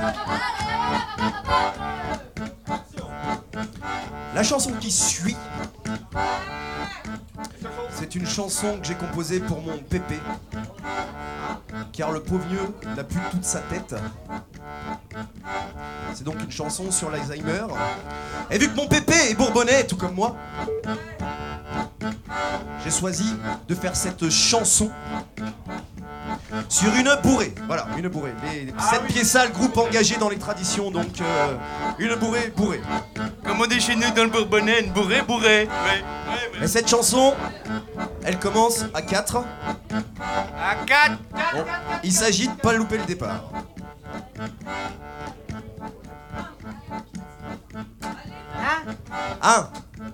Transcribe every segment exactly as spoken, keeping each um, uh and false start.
La chanson qui suit, c'est une chanson que j'ai composée pour mon pépé, car le pauvre vieux n'a plus toute sa tête. C'est donc une chanson sur l'Alzheimer. Et vu que mon pépé est bourbonnais, tout comme moi, j'ai choisi de faire cette chanson sur une bourrée. Voilà, une bourrée. Les Ah sept oui. pieds sales, groupe engagé dans les traditions, donc euh, une bourrée, bourrée. Comme on dit chez nous dans le Bourbonnais, une bourrée, bourrée. Ouais, ouais, ouais. Et cette chanson, elle commence à quatre. À quatre. Bon, il s'agit de pas louper le départ. Un,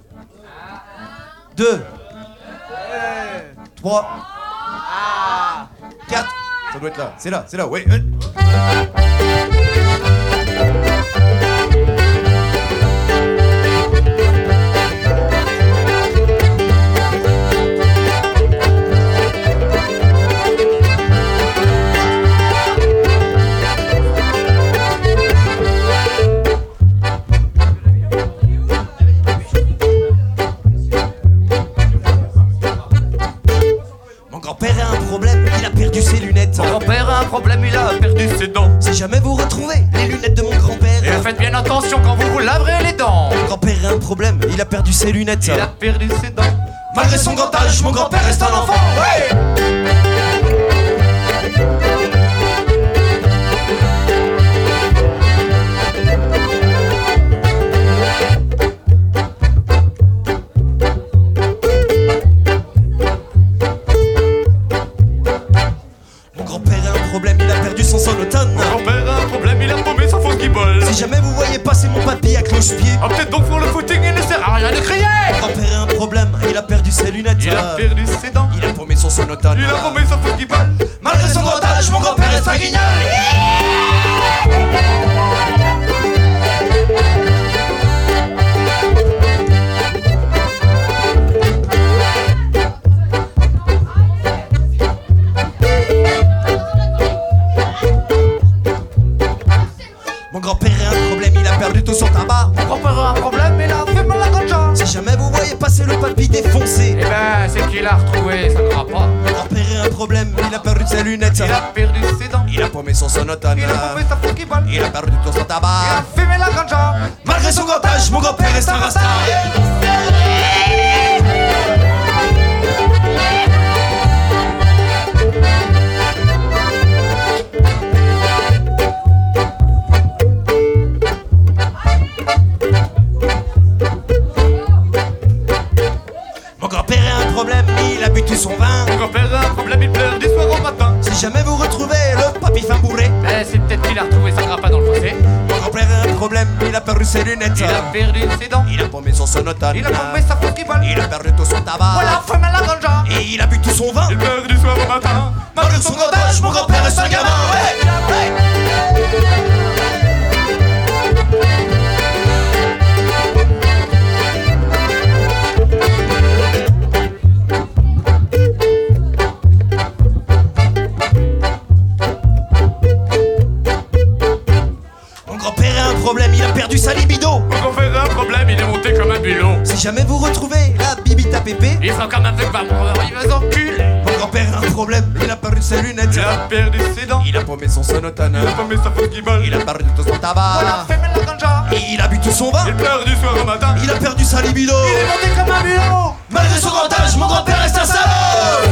deux, trois, quatre. Ça doit être là. C'est là, c'est là. Oui. Mon grand-père a un problème, il a perdu ses lunettes. Mon grand-père a un problème, il a perdu ses dents. Si jamais vous retrouvez les lunettes de mon grand-père, Et faites bien attention quand vous vous laverez les dents. mon grand-père a un problème, il a perdu ses lunettes. Il a perdu ses dents. Malgré son grand âge, mon grand-père reste un enfant. Ouais. Mon grand-père a un problème, il a perdu son sonotone. Mon grand-père a un problème, il a paumé son faux guibole. Si jamais vous voyez passer mon papy à cloche-pied, Ah, peut-être donc pour le footing, il ne sert à rien de crier. mon grand-père a un problème, il a perdu ses lunettes. Il a perdu ses dents. Il a paumé son sonotone. Il a paumé son faux guibole. Malgré son grand âge, mon grand-père reste un guignol. Mon grand-père a un problème, il a perdu tout son tabac. Mon grand-père a un problème, il a fait mal à la ganja. Si jamais vous voyez passer le papy défoncé, Eh ben, c'est qu'il a retrouvé, ça ne va pas. mon grand-père a un problème, il a perdu ses lunettes. Il a perdu ses dents. Il a paumé son sonotone. Il a paumé sa faux guibole. Il a perdu tout son Il a tabac. fumé la ganja. Malgré son grand âge, mon grand-père reste un rasta. Mon grand-père a un problème, il a bu tout son vin. Mon grand-père a un problème, il pleure du soir au matin. Si jamais vous retrouvez le papy fin bourré, Ben, c'est peut-être qu'il a retrouvé sa grappe dans le fossé. mon grand-père a un problème, il a perdu ses lunettes. Il a perdu ses dents. Il a paumé son sonotone. Il a paumé sa faux guibole. Il a perdu tout son tabac. Voilà, fumé la ganja. Et il a bu tout son vin. Il pleure du soir au matin. Malgré son grand âge, mon grand-père reste un gamin. Ouais, ouais. Mon grand-père a un problème, il a perdu sa libido. Mon grand-père a un problème, il est monté comme un bulon. Si jamais vous retrouvez la bibita pépé, Il sera comme un peu pas mort, il va s'enculer. mon grand-père a un problème, il a perdu ses lunettes. Il a perdu ses dents. Il a paumé son sonotone. Il a paumé sa faux guibole. Il a perdu tout son tabac. Voilà, fumé la ganja. Et il a bu tout son vin. Il pleure du soir au matin. Il a perdu sa libido. Il est monté comme un bulon. Malgré son grand âge, mon grand-père reste un salaud.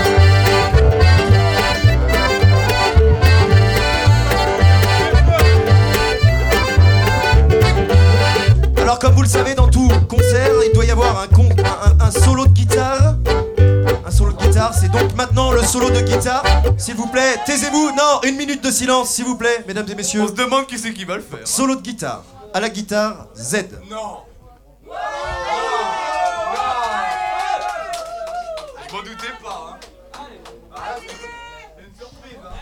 Alors comme vous le savez, dans tout concert, il doit y avoir un, con- un, un- un solo de guitare. Un solo de guitare, c'est donc maintenant le solo de guitare. S'il vous plaît, taisez-vous. Non, une minute de silence, s'il vous plaît, mesdames et messieurs. On se demande qui c'est qui va le faire. Solo de guitare. À la guitare, Z. Non. Je m'en doutais pas, hein. Une surprise, hein.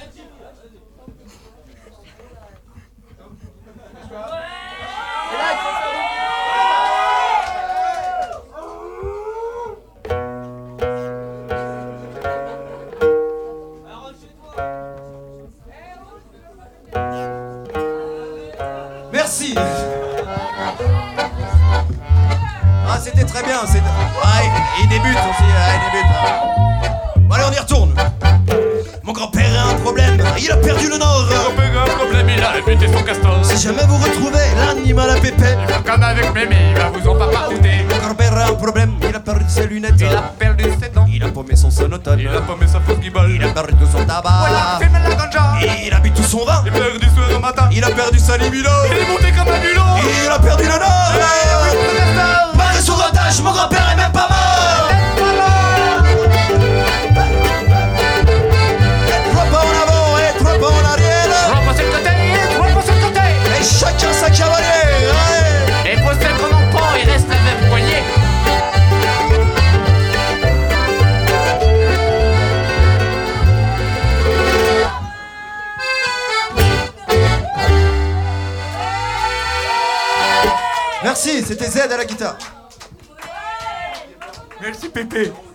Merci. Ah, c'était très bien. C'est... Ah, il, il débute aussi. Ah, il débute. Bon, allez, on y retourne. Mon grand-père a un problème. Il a perdu le nord. Mon grand-père a un problème, il a buté son castor. Si jamais vous retrouvez l'animal à pépé, Il va comme avec mémé, il va vous en paparouter. mon grand-père a un problème. Il a perdu ses lunettes. Il a perdu ses dents. Il a paumé son sonotone. Il a paumé sa fausse guibole. Il a perdu tout son tabac. Voilà, fume la ganja. Il a bu tout son vin. Il a perdu soir au matin. Il a perdu sa libido. Il est monté comme un bulon. Il a perdu le nord. Barré sur otage, mon grand-père est même pas mort. Trois pas en avant et trois pas en arrière. Trois pas sur le côté, trois pas sur le côté. Et chacun sa cavalière. Ouais. Et pour celles qu'on en prend, il reste la même poignée. Merci, c'était Z à la guitare. Merci Pépé.